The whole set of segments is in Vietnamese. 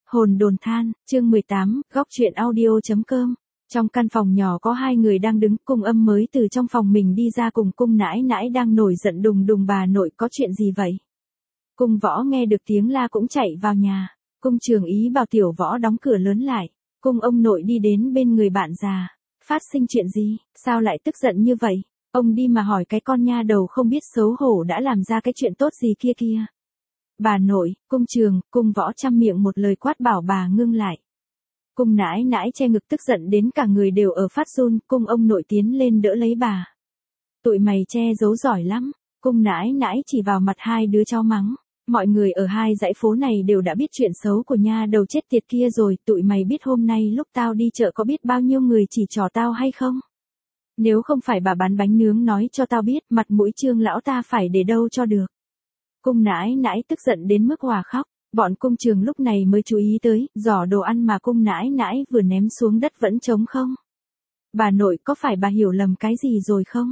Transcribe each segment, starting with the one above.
Hồn đồn than, chương 18, góc chuyện audio.com. Trong căn phòng nhỏ có hai người đang đứng, Cung Âm mới từ trong phòng mình đi ra cùng Cung Nãi Nãi đang nổi giận đùng đùng. Bà nội, có chuyện gì vậy? Cung Võ nghe được tiếng la cũng chạy vào nhà. Cung Trường Ý bảo Tiểu Võ đóng cửa lớn lại. Cung ông nội đi đến bên người bạn già. Phát sinh chuyện gì, sao lại tức giận như vậy? Ông đi mà hỏi cái con nha đầu không biết xấu hổ đã làm ra cái chuyện tốt gì kia kia. Bà nội, Cung Trường, Cung Võ chăm miệng một lời quát bảo bà ngưng lại. Cung Nãi Nãi che ngực tức giận đến cả người đều ở phát run. Cung ông nội tiến lên đỡ lấy bà. Tụi mày che giấu giỏi lắm. Cung Nãi Nãi chỉ vào mặt hai đứa cháu mắng. Mọi người ở hai dãy phố này đều đã biết chuyện xấu của nha đầu chết tiệt kia rồi. Tụi mày biết hôm nay lúc tao đi chợ có biết bao nhiêu người chỉ trỏ tao hay không? Nếu không phải bà bán bánh nướng nói cho tao biết, mặt mũi Trương lão ta phải để đâu cho được. Cung Nãi Nãi tức giận đến mức hòa khóc. Bọn Cung Trường lúc này mới chú ý tới, giỏ đồ ăn mà Cung Nãi Nãi vừa ném xuống đất vẫn trống không. Bà nội, có phải bà hiểu lầm cái gì rồi không?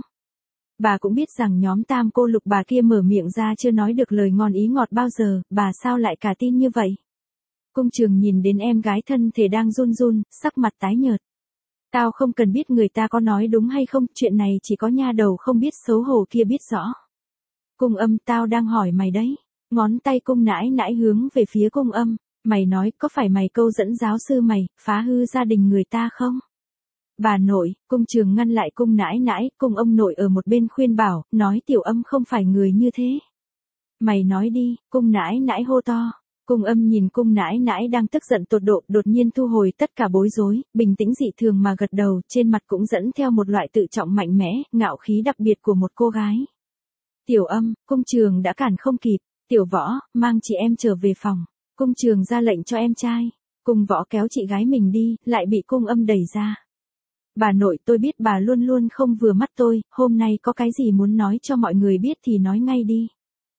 Bà cũng biết rằng nhóm tam cô lục bà kia mở miệng ra chưa nói được lời ngon ý ngọt bao giờ, bà sao lại cả tin như vậy? Cung Trường nhìn đến em gái thân thể đang run run, sắc mặt tái nhợt. Tao không cần biết người ta có nói đúng hay không, chuyện này chỉ có nha đầu không biết xấu hổ kia biết rõ. Cung Âm, tao đang hỏi mày đấy. Ngón tay Cung Nãi Nãi hướng về phía Cung Âm. Mày nói, có phải mày câu dẫn giáo sư mày, phá hư gia đình người ta không? Bà nội, Cung Trường ngăn lại Cung Nãi Nãi. Cung ông nội ở một bên khuyên bảo, nói Tiểu Âm không phải người như thế. Mày nói đi, Cung Nãi Nãi hô to. Cung Âm nhìn Cung Nãi Nãi đang tức giận tột độ, đột nhiên thu hồi tất cả bối rối, bình tĩnh dị thường mà gật đầu, trên mặt cũng dẫn theo một loại tự trọng mạnh mẽ, ngạo khí đặc biệt của một cô gái. Tiểu Âm, Cung Trường đã cản không kịp. Tiểu Võ, mang chị em trở về phòng. Cung Trường ra lệnh cho em trai. Cung Võ kéo chị gái mình đi, lại bị Cung Âm đẩy ra. Bà nội, tôi biết bà luôn luôn không vừa mắt tôi, hôm nay có cái gì muốn nói cho mọi người biết thì nói ngay đi.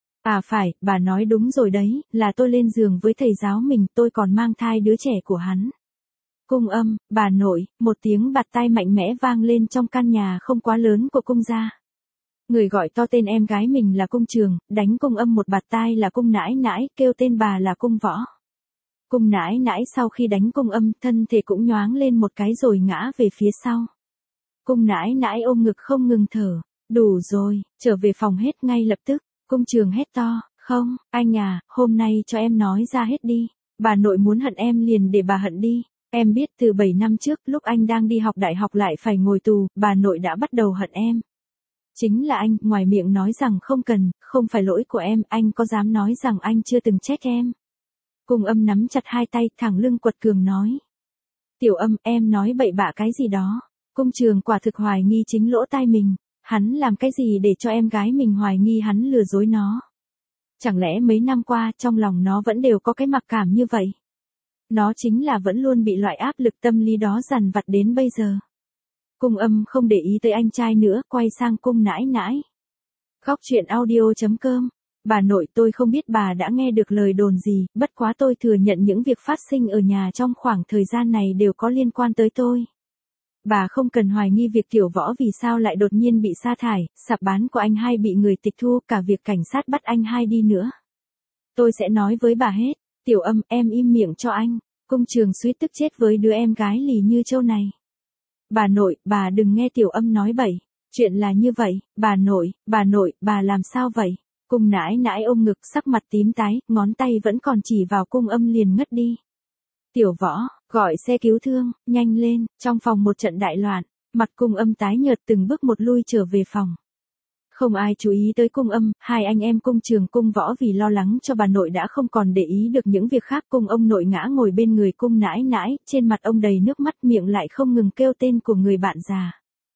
À phải, bà nói đúng rồi đấy, là tôi lên giường với thầy giáo mình, tôi còn mang thai đứa trẻ của hắn. Cung Âm, bà nội, một tiếng bạt tai mạnh mẽ vang lên trong căn nhà không quá lớn của Cung gia. Người gọi to tên em gái mình là Cung Trường, đánh Cung Âm một bạt tai là Cung Nãi Nãi, kêu tên bà là Cung Võ. Cung Nãi Nãi sau khi đánh Cung Âm, thân thể cũng nhoáng lên một cái rồi ngã về phía sau. Cung Nãi Nãi ôm ngực không ngừng thở. Đủ rồi, trở về phòng hết ngay lập tức. Cung Trường hét to, không, anh à, hôm nay cho em nói ra hết đi. Bà nội muốn hận em liền để bà hận đi. Em biết từ 7 năm trước, lúc anh đang đi học đại học lại phải ngồi tù, bà nội đã bắt đầu hận em. Chính là anh, ngoài miệng nói rằng không cần, không phải lỗi của em, anh có dám nói rằng anh chưa từng trách em. Cung Âm nắm chặt hai tay, thẳng lưng quật cường nói. Tiểu Âm, em nói bậy bạ cái gì đó. Cung Trường quả thực hoài nghi chính lỗ tai mình. Hắn làm cái gì để cho em gái mình hoài nghi hắn lừa dối nó? Chẳng lẽ mấy năm qua trong lòng nó vẫn đều có cái mặc cảm như vậy? Nó chính là vẫn luôn bị loại áp lực tâm lý đó dằn vặt đến bây giờ. Cung Âm không để ý tới anh trai nữa, quay sang Cung Nãi Nãi. Góc chuyện audio.com. Bà nội, tôi không biết bà đã nghe được lời đồn gì, bất quá tôi thừa nhận những việc phát sinh ở nhà trong khoảng thời gian này đều có liên quan tới tôi. Bà không cần hoài nghi việc Tiểu Võ vì sao lại đột nhiên bị sa thải, sạp bán của anh hai bị người tịch thu, cả việc cảnh sát bắt anh hai đi nữa. Tôi sẽ nói với bà hết. Tiểu Âm, em im miệng cho anh. Cung Trường suýt tức chết với đứa em gái lì như trâu này. Bà nội, bà đừng nghe Tiểu Âm nói bậy. Chuyện là như vậy, bà nội, bà làm sao vậy? Cung Nãi Nãi ôm ngực, sắc mặt tím tái, ngón tay vẫn còn chỉ vào Cung Âm liền ngất đi. Tiểu Võ, gọi xe cứu thương, nhanh lên, trong phòng một trận đại loạn, mặt Cung Âm tái nhợt từng bước một lui trở về phòng. Không ai chú ý tới Cung Âm, hai anh em Cung Trường Cung Võ vì lo lắng cho bà nội đã không còn để ý được những việc khác. Cung ông nội ngã ngồi bên người Cung Nãi Nãi, trên mặt ông đầy nước mắt, miệng lại không ngừng kêu tên của người bạn già.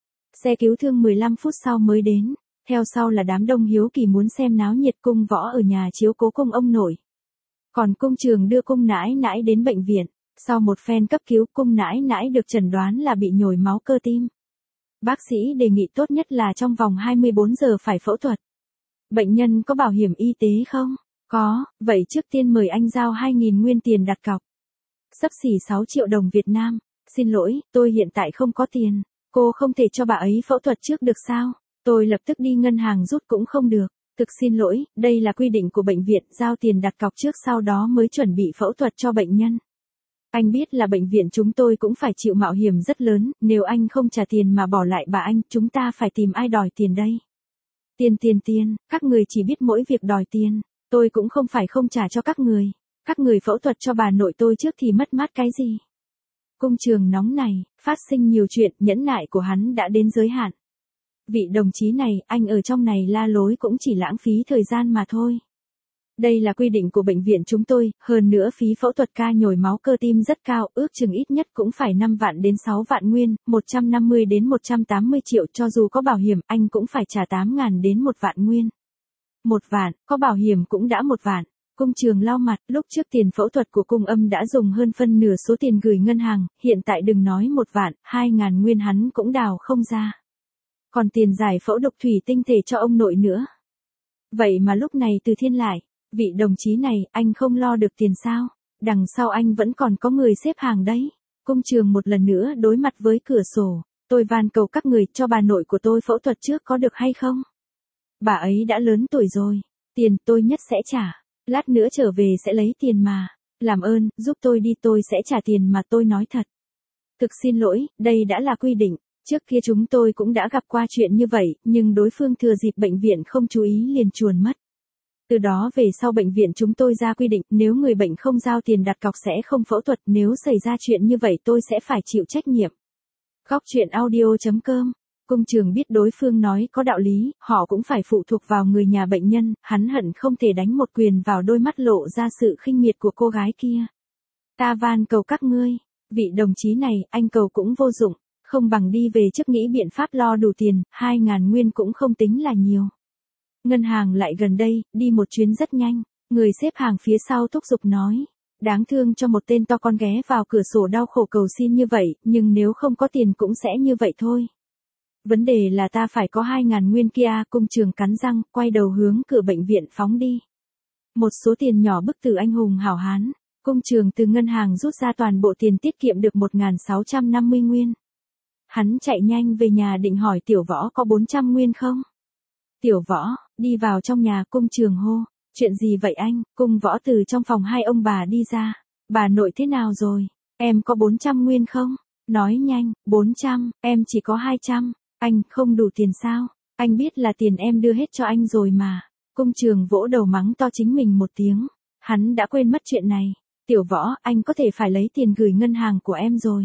Xe cứu thương 15 phút sau mới đến, theo sau là đám đông hiếu kỳ muốn xem náo nhiệt. Cung Võ ở nhà chiếu cố Cung ông nội. Còn Cung Trường đưa Cung Nãi Nãi đến bệnh viện, sau một phen cấp cứu Cung Nãi Nãi được chẩn đoán là bị nhồi máu cơ tim. Bác sĩ đề nghị tốt nhất là trong vòng 24 giờ phải phẫu thuật. Bệnh nhân có bảo hiểm y tế không? Có, vậy trước tiên mời anh giao 2.000 nguyên tiền đặt cọc. Xấp xỉ 6 triệu đồng Việt Nam. Xin lỗi, tôi hiện tại không có tiền. Cô không thể cho bà ấy phẫu thuật trước được sao? Tôi lập tức đi ngân hàng rút cũng không được. Thực xin lỗi, đây là quy định của bệnh viện, giao tiền đặt cọc trước sau đó mới chuẩn bị phẫu thuật cho bệnh nhân. Anh biết là bệnh viện chúng tôi cũng phải chịu mạo hiểm rất lớn, nếu anh không trả tiền mà bỏ lại bà anh, chúng ta phải tìm ai đòi tiền đây? Tiền, các người chỉ biết mỗi việc đòi tiền, tôi cũng không phải không trả cho các người. Các người phẫu thuật cho bà nội tôi trước thì mất mát cái gì? Công trường nóng này, phát sinh nhiều chuyện, nhẫn nại của hắn đã đến giới hạn. Vị đồng chí này, anh ở trong này la lối cũng chỉ lãng phí thời gian mà thôi. Đây là quy định của bệnh viện chúng tôi, hơn nữa phí phẫu thuật ca nhồi máu cơ tim rất cao, ước chừng ít nhất cũng phải 5 vạn đến 6 vạn nguyên, 150 đến 180 triệu, cho dù có bảo hiểm, anh cũng phải trả 8.000 đến 1 vạn nguyên. 1 vạn, có bảo hiểm cũng đã 1 vạn. Công trường lau mặt, lúc trước tiền phẫu thuật của cung âm đã dùng hơn phân nửa số tiền gửi ngân hàng, hiện tại đừng nói 1 vạn, 2.000 nguyên hắn cũng đào không ra. Còn tiền giải phẫu đục thủy tinh thể cho ông nội nữa. Vậy mà lúc này Từ Thiên lại, vị đồng chí này, anh không lo được tiền sao? Đằng sau anh vẫn còn có người xếp hàng đấy. Công trường một lần nữa đối mặt với cửa sổ, tôi van cầu các người cho bà nội của tôi phẫu thuật trước có được hay không? Bà ấy đã lớn tuổi rồi, tiền tôi nhất sẽ trả, lát nữa trở về sẽ lấy tiền mà. Làm ơn, giúp tôi đi, tôi sẽ trả tiền mà, tôi nói thật. Thực xin lỗi, đây đã là quy định. Trước kia chúng tôi cũng đã gặp qua chuyện như vậy, nhưng đối phương thừa dịp bệnh viện không chú ý liền chuồn mất. Từ đó về sau bệnh viện chúng tôi ra quy định, nếu người bệnh không giao tiền đặt cọc sẽ không phẫu thuật, nếu xảy ra chuyện như vậy tôi sẽ phải chịu trách nhiệm. Góc truyện audio.com. Công trường biết đối phương nói có đạo lý, họ cũng phải phụ thuộc vào người nhà bệnh nhân, hắn hận không thể đánh một quyền vào đôi mắt lộ ra sự khinh miệt của cô gái kia. Ta van cầu các ngươi, vị đồng chí này, anh cầu cũng vô dụng, không bằng đi về trước nghĩ biện pháp lo đủ tiền, 2.000 nguyên cũng không tính là nhiều. Ngân hàng lại gần đây, đi một chuyến rất nhanh, người xếp hàng phía sau thúc giục nói. Đáng thương cho một tên to con ghé vào cửa sổ đau khổ cầu xin như vậy, nhưng nếu không có tiền cũng sẽ như vậy thôi. Vấn đề là ta phải có 2.000 nguyên kia, công trường cắn răng, quay đầu hướng cửa bệnh viện phóng đi. Một số tiền nhỏ bức tử anh hùng hảo hán, công trường từ ngân hàng rút ra toàn bộ tiền tiết kiệm được 1.650 nguyên. Hắn chạy nhanh về nhà định hỏi Tiểu Võ có 400 nguyên không? Tiểu Võ, đi vào trong nhà, công trường hô. Chuyện gì vậy anh? Cung Võ từ trong phòng hai ông bà đi ra. Bà nội thế nào rồi? Em có 400 nguyên không? Nói nhanh, 400, em chỉ có 200. Anh, không đủ tiền sao? Anh biết là tiền em đưa hết cho anh rồi mà. Công trường vỗ đầu mắng to chính mình một tiếng. Hắn đã quên mất chuyện này. Tiểu Võ, anh có thể phải lấy tiền gửi ngân hàng của em rồi.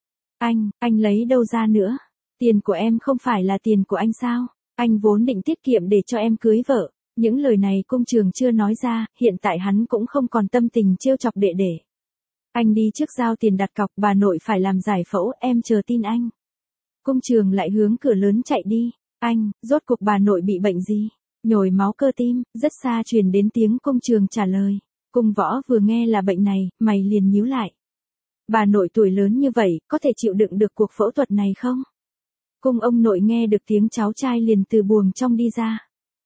Anh lấy đâu ra nữa? Tiền của em không phải là tiền của anh sao? Anh vốn định tiết kiệm để cho em cưới vợ. Những lời này công trường chưa nói ra, hiện tại hắn cũng không còn tâm tình trêu chọc đệ đệ. Anh đi trước giao tiền đặt cọc, bà nội phải làm giải phẫu, em chờ tin anh. Công trường lại hướng cửa lớn chạy đi. Anh, rốt cuộc bà nội bị bệnh gì? Nhồi máu cơ tim, rất xa truyền đến tiếng công trường trả lời. Cung Võ vừa nghe là bệnh này, mày liền nhíu lại. Bà nội tuổi lớn như vậy, có thể chịu đựng được cuộc phẫu thuật này không? Cung ông nội nghe được tiếng cháu trai liền từ buồng trong đi ra.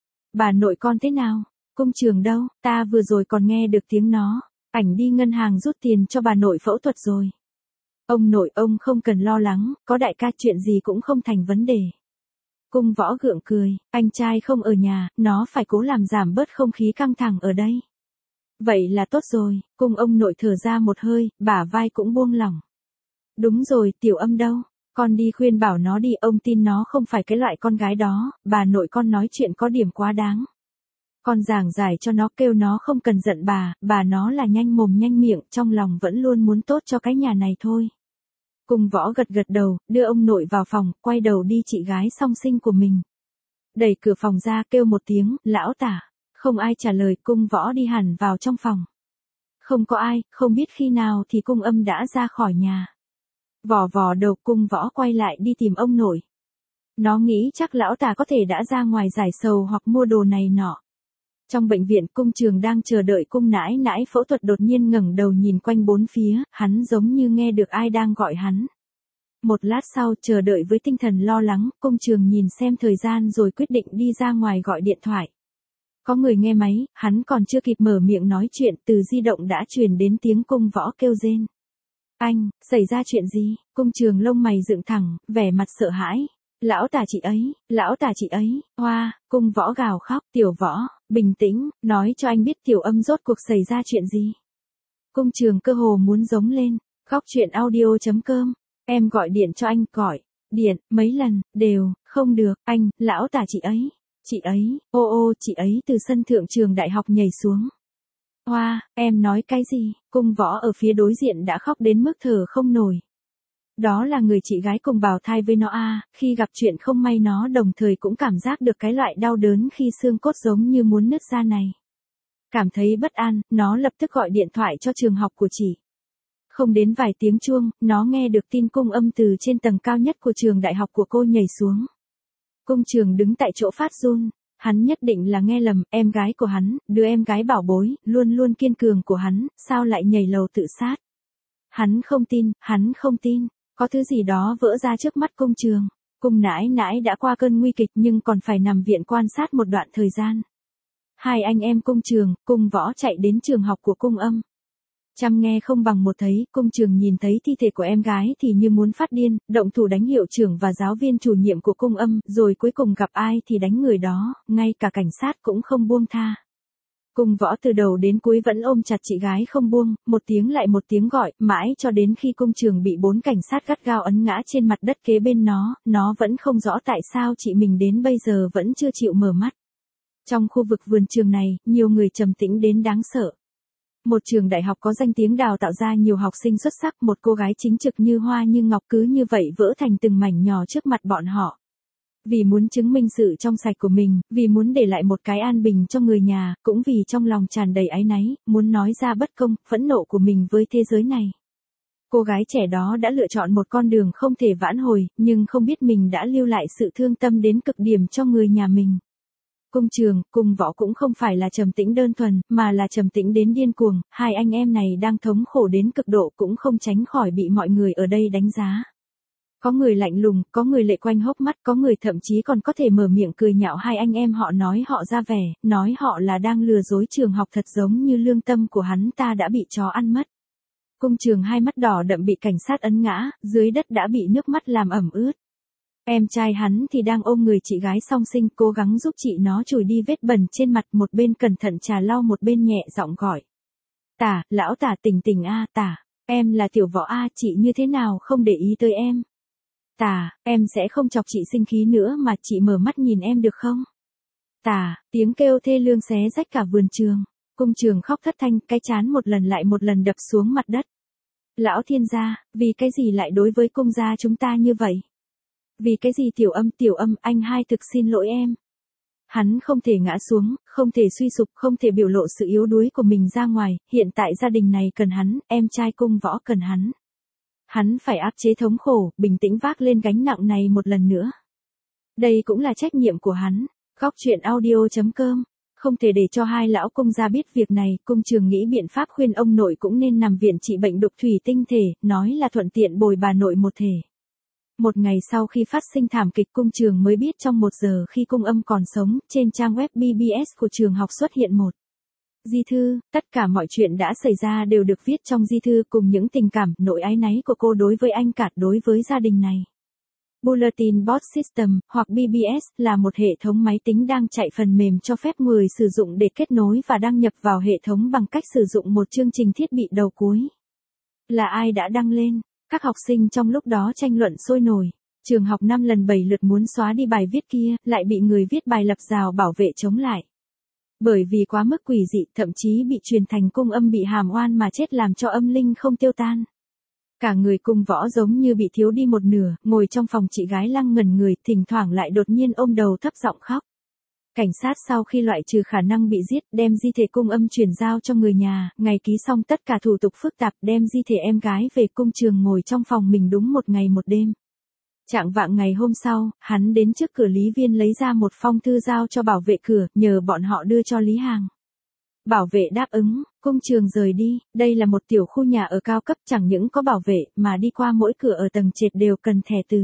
Bà nội con thế nào? Công trường đâu? Ta vừa rồi còn nghe được tiếng nó. Ảnh đi ngân hàng rút tiền cho bà nội phẫu thuật rồi. Ông nội ông không cần lo lắng, có đại ca chuyện gì cũng không thành vấn đề. Cung Võ gượng cười, anh trai không ở nhà, nó phải cố làm giảm bớt không khí căng thẳng ở đây. Vậy là tốt rồi, cung ông nội thở ra một hơi, bả vai cũng buông lỏng. Đúng rồi, Tiểu Âm đâu? Con đi khuyên bảo nó đi, ông tin nó không phải cái loại con gái đó, bà nội con nói chuyện có điểm quá đáng. Con giảng giải cho nó, kêu nó không cần giận bà nó là nhanh mồm nhanh miệng, trong lòng vẫn luôn muốn tốt cho cái nhà này thôi. Cung Võ gật gật đầu, đưa ông nội vào phòng, quay đầu đi chị gái song sinh của mình. Đẩy cửa phòng ra kêu một tiếng, lão tả. Không ai trả lời, Cung Võ đi hẳn vào trong phòng. Không có ai, không biết khi nào thì Cung Âm đã ra khỏi nhà. Vò vò đầu, Cung Võ quay lại đi tìm ông nội. Nó nghĩ chắc lão tả có thể đã ra ngoài giải sầu hoặc mua đồ này nọ. Trong bệnh viện, công trường đang chờ đợi cung nãi nãi phẫu thuật đột nhiên ngẩng đầu nhìn quanh bốn phía, hắn giống như nghe được ai đang gọi hắn. Một lát sau, chờ đợi với tinh thần lo lắng, công trường nhìn xem thời gian rồi quyết định đi ra ngoài gọi điện thoại. Có người nghe máy, hắn còn chưa kịp mở miệng nói chuyện, từ di động đã truyền đến tiếng Cung Võ kêu rên. Anh, xảy ra chuyện gì? Công trường lông mày dựng thẳng, vẻ mặt sợ hãi. Lão tả chị ấy, hoa, Cung Võ gào khóc, Tiểu Võ, bình tĩnh, nói cho anh biết Tiểu Âm rốt cuộc xảy ra chuyện gì. Công trường cơ hồ muốn giống lên, Góc chuyện audio.com. Em gọi điện cho anh, gọi điện mấy lần đều không được. Anh, lão tả chị ấy, ô chị ấy từ sân thượng trường đại học nhảy xuống. Hoa, em nói cái gì? Cung Võ ở phía đối diện đã khóc đến mức thở không nổi. Đó là người chị gái cùng bào thai với nó à, khi gặp chuyện không may nó đồng thời cũng cảm giác được cái loại đau đớn khi xương cốt giống như muốn nứt ra này. Cảm thấy bất an, nó lập tức gọi điện thoại cho trường học của chị. Không đến vài tiếng chuông, nó nghe được tin Cung Âm từ trên tầng cao nhất của trường đại học của cô nhảy xuống. Cung Trường đứng tại chỗ phát run, hắn nhất định là nghe lầm, em gái của hắn, đứa em gái bảo bối, luôn luôn kiên cường của hắn, sao lại nhảy lầu tự sát. Hắn không tin, có thứ gì đó vỡ ra trước mắt Cung Trường. Cung nãi nãi đã qua cơn nguy kịch nhưng còn phải nằm viện quan sát một đoạn thời gian. Hai anh em Cung Trường, Cung Võ chạy đến trường học của Cung Âm. Chăm nghe không bằng một thấy, Cung Trường nhìn thấy thi thể của em gái thì như muốn phát điên, động thủ đánh hiệu trưởng và giáo viên chủ nhiệm của Cung Âm, rồi cuối cùng gặp ai thì đánh người đó, ngay cả cảnh sát cũng không buông tha. Cung Võ từ đầu đến cuối vẫn ôm chặt chị gái không buông, một tiếng lại một tiếng gọi, mãi cho đến khi Cung Trường bị 4 cảnh sát gắt gao ấn ngã trên mặt đất kế bên nó vẫn không rõ tại sao chị mình đến bây giờ vẫn chưa chịu mở mắt. Trong khu vực vườn trường này, nhiều người trầm tĩnh đến đáng sợ. Một trường đại học có danh tiếng đào tạo ra nhiều học sinh xuất sắc, một cô gái chính trực như hoa như ngọc cứ như vậy vỡ thành từng mảnh nhỏ trước mặt bọn họ. Vì muốn chứng minh sự trong sạch của mình, vì muốn để lại một cái an bình cho người nhà, cũng vì trong lòng tràn đầy áy náy, muốn nói ra bất công, phẫn nộ của mình với thế giới này. Cô gái trẻ đó đã lựa chọn một con đường không thể vãn hồi, nhưng không biết mình đã lưu lại sự thương tâm đến cực điểm cho người nhà mình. Cung Trường, Cung Võ cũng không phải là trầm tĩnh đơn thuần, mà là trầm tĩnh đến điên cuồng, hai anh em này đang thống khổ đến cực độ cũng không tránh khỏi bị mọi người ở đây đánh giá. Có người lạnh lùng, có người lệ quanh hốc mắt, có người thậm chí còn có thể mở miệng cười nhạo hai anh em họ, nói họ ra vẻ, nói họ là đang lừa dối trường học, thật giống như lương tâm của hắn ta đã bị chó ăn mất. Cung Trường hai mắt đỏ đậm bị cảnh sát ấn ngã, dưới đất đã bị nước mắt làm ẩm ướt. Em trai hắn thì đang ôm người chị gái song sinh, cố gắng giúp chị nó chùi đi vết bẩn trên mặt, một bên cẩn thận trà lau một bên nhẹ giọng gọi. Tả, lão Tả, tỉnh a, Tả, em là Tiểu Võ a, chị như thế nào không để ý tới em. Tả, em sẽ không chọc chị sinh khí nữa mà chị mở mắt nhìn em được không? Tả, tiếng kêu thê lương xé rách cả vườn trường. Cung Trường khóc thất thanh, cái trán một lần lại một lần đập xuống mặt đất. Lão thiên gia, vì cái gì lại đối với cung gia chúng ta như vậy? Vì cái gì Tiểu Âm, anh hai thực xin lỗi em. Hắn không thể ngã xuống, không thể suy sụp, không thể biểu lộ sự yếu đuối của mình ra ngoài, hiện tại gia đình này cần hắn, em trai Cung Võ cần hắn. Hắn phải áp chế thống khổ, bình tĩnh vác lên gánh nặng này một lần nữa. Đây cũng là trách nhiệm của hắn. Góc chuyện audio.com. Không thể để cho hai lão Cung gia biết việc này, Cung Trường nghĩ biện pháp khuyên ông nội cũng nên nằm viện trị bệnh đục thủy tinh thể, nói là thuận tiện bồi bà nội một thể. Một ngày sau khi phát sinh thảm kịch, Cung Trường mới biết trong 1 giờ khi Cung Âm còn sống, trên trang web BBS của trường học xuất hiện một di thư, tất cả mọi chuyện đã xảy ra đều được viết trong di thư cùng những tình cảm, nỗi áy náy của cô đối với anh cả, đối với gia đình này. Bulletin Board System, hoặc BBS, là một hệ thống máy tính đang chạy phần mềm cho phép người sử dụng để kết nối và đăng nhập vào hệ thống bằng cách sử dụng một chương trình thiết bị đầu cuối. Là ai đã đăng lên? Các học sinh trong lúc đó tranh luận sôi nổi. Trường học 5 lần 7 lượt muốn xóa đi bài viết kia, lại bị người viết bài lập rào bảo vệ chống lại. Bởi vì quá mức quỷ dị, thậm chí bị truyền thành Cung Âm bị hàm oan mà chết, làm cho âm linh không tiêu tan. Cả người Cung Võ giống như bị thiếu đi một nửa, ngồi trong phòng chị gái lăng ngẩn người, thỉnh thoảng lại đột nhiên ôm đầu thấp giọng khóc. Cảnh sát sau khi loại trừ khả năng bị giết, đem di thể Cung Âm chuyển giao cho người nhà, ngày ký xong tất cả thủ tục phức tạp, đem di thể em gái về. Cung Trường ngồi trong phòng mình đúng 1 ngày 1 đêm. Chạng vạng ngày hôm sau, hắn đến trước cửa Lý Viên lấy ra một phong thư giao cho bảo vệ cửa, nhờ bọn họ đưa cho Lý Hàng. Bảo vệ đáp ứng, Cung Trường rời đi. Đây là một tiểu khu nhà ở cao cấp, chẳng những có bảo vệ, mà đi qua mỗi cửa ở tầng trệt đều cần thẻ từ.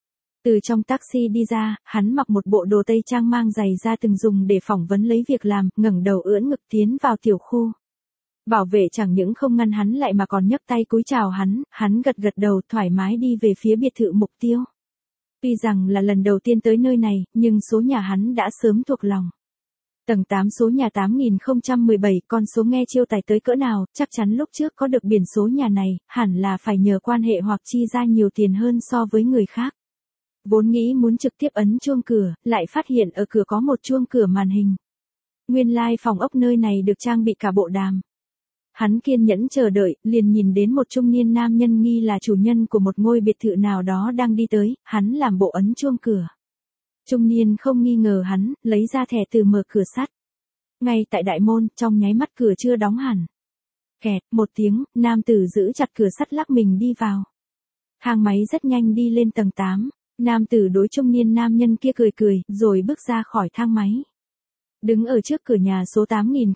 Từ trong taxi đi ra, hắn mặc một bộ đồ tây trang mang giày da từng dùng để phỏng vấn lấy việc làm, ngẩng đầu ưỡn ngực tiến vào tiểu khu. Bảo vệ chẳng những không ngăn hắn lại mà còn nhấc tay cúi chào hắn gật gật đầu thoải mái đi về phía biệt thự mục tiêu. Tuy rằng là lần đầu tiên tới nơi này, nhưng số nhà hắn đã sớm thuộc lòng. Tầng 8 số nhà 8017, con số nghe chiêu tài tới cỡ nào, chắc chắn lúc trước có được biển số nhà này, hẳn là phải nhờ quan hệ hoặc chi ra nhiều tiền hơn so với người khác. Vốn nghĩ muốn trực tiếp ấn chuông cửa, lại phát hiện ở cửa có một chuông cửa màn hình. Nguyên lai phòng ốc nơi này được trang bị cả bộ đàm. Hắn kiên nhẫn chờ đợi, liền nhìn đến một trung niên nam nhân nghi là chủ nhân của một ngôi biệt thự nào đó đang đi tới, hắn làm bộ ấn chuông cửa. Trung niên không nghi ngờ hắn, lấy ra thẻ từ mở cửa sắt. Ngay tại đại môn, trong nháy mắt cửa chưa đóng hẳn. Kẹt, một tiếng, nam tử giữ chặt cửa sắt lắc mình đi vào. Thang máy rất nhanh đi lên tầng 8. Nam tử đối trung niên nam nhân kia cười cười, rồi bước ra khỏi thang máy. Đứng ở trước cửa nhà số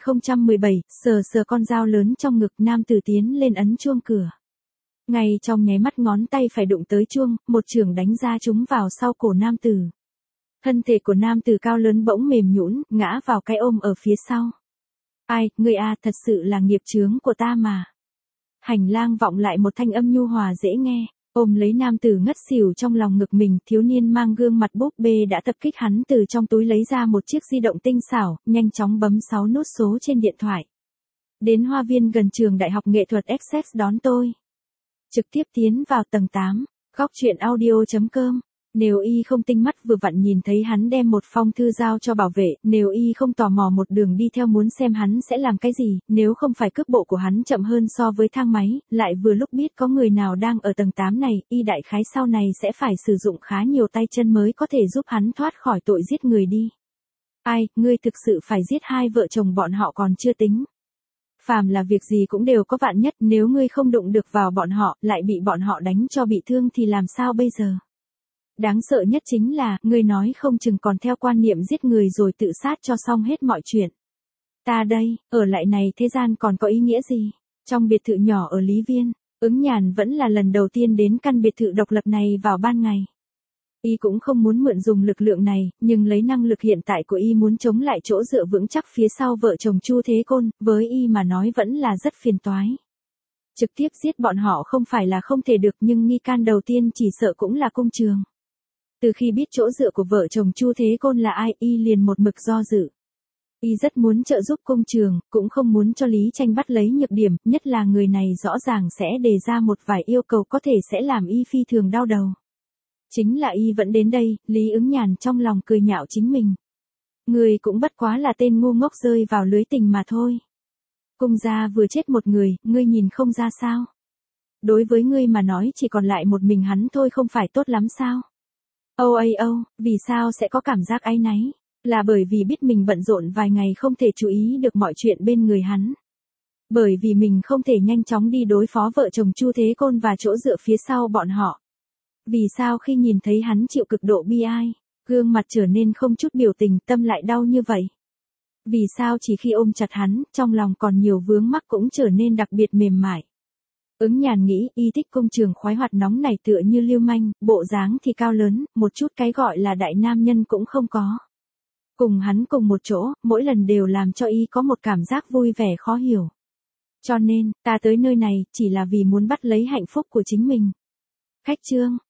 8017, sờ sờ con dao lớn trong ngực, nam tử tiến lên ấn chuông cửa. Ngay trong nháy mắt ngón tay phải đụng tới chuông, một chưởng đánh ra trúng vào sau cổ nam tử. Thân thể của nam tử cao lớn bỗng mềm nhũn, ngã vào cái ôm ở phía sau. Ai, ngươi a, thật sự là nghiệp chướng của ta mà. Hành lang vọng lại một thanh âm nhu hòa dễ nghe. Ôm lấy nam tử ngất xỉu trong lòng ngực mình, thiếu niên mang gương mặt búp bê đã tập kích hắn từ trong túi lấy ra một chiếc di động tinh xảo, nhanh chóng bấm 6 nút số trên điện thoại. Đến hoa viên gần trường Đại học Nghệ thuật Essex đón tôi. Trực tiếp tiến vào tầng 8, góc truyện audio.com. Nếu y không tinh mắt vừa vặn nhìn thấy hắn đem một phong thư giao cho bảo vệ, nếu y không tò mò một đường đi theo muốn xem hắn sẽ làm cái gì, nếu không phải cước bộ của hắn chậm hơn so với thang máy, lại vừa lúc biết có người nào đang ở tầng 8 này, y đại khái sau này sẽ phải sử dụng khá nhiều tay chân mới có thể giúp hắn thoát khỏi tội giết người đi. Ai, ngươi thực sự phải giết hai vợ chồng bọn họ còn chưa tính. Phàm là việc gì cũng đều có vạn nhất, nếu ngươi không đụng được vào bọn họ, lại bị bọn họ đánh cho bị thương thì làm sao bây giờ? Đáng sợ nhất chính là, ngươi nói không chừng còn theo quan niệm giết người rồi tự sát cho xong hết mọi chuyện. Ta đây, ở lại này thế gian còn có ý nghĩa gì? Trong biệt thự nhỏ ở Lý Viên, Ứng Nhàn vẫn là lần đầu tiên đến căn biệt thự độc lập này vào ban ngày. Y cũng không muốn mượn dùng lực lượng này, nhưng lấy năng lực hiện tại của y muốn chống lại chỗ dựa vững chắc phía sau vợ chồng Chu Thế Côn, với y mà nói vẫn là rất phiền toái. Trực tiếp giết bọn họ không phải là không thể được, nhưng nghi can đầu tiên chỉ sợ cũng là Cung Trường. Từ khi biết chỗ dựa của vợ chồng Chu Thế Côn là ai, y liền một mực do dự. Y rất muốn trợ giúp Cung Trường, cũng không muốn cho Lý Tranh bắt lấy nhược điểm, nhất là người này rõ ràng sẽ đề ra một vài yêu cầu có thể sẽ làm y phi thường đau đầu. Chính là y vẫn đến đây, Lý Ứng Nhàn trong lòng cười nhạo chính mình. Người cũng bất quá là tên ngu ngốc rơi vào lưới tình mà thôi. Cung gia vừa chết một người, ngươi nhìn không ra sao? Đối với ngươi mà nói chỉ còn lại một mình hắn thôi không phải tốt lắm sao? Vì sao sẽ có cảm giác áy náy? Là bởi vì biết mình bận rộn vài ngày không thể chú ý được mọi chuyện bên người hắn. Bởi vì mình không thể nhanh chóng đi đối phó vợ chồng Chu Thế Côn và chỗ dựa phía sau bọn họ. Vì sao khi nhìn thấy hắn chịu cực độ bi ai, gương mặt trở nên không chút biểu tình, tâm lại đau như vậy? Vì sao chỉ khi ôm chặt hắn, trong lòng còn nhiều vướng mắc cũng trở nên đặc biệt mềm mại? Ứng Nhàn nghĩ, y thích Cung Trường khoái hoạt nóng này tựa như lưu manh, bộ dáng thì cao lớn, một chút cái gọi là đại nam nhân cũng không có. Cùng hắn cùng một chỗ, mỗi lần đều làm cho y có một cảm giác vui vẻ khó hiểu. Cho nên, ta tới nơi này, chỉ là vì muốn bắt lấy hạnh phúc của chính mình. Khách trương,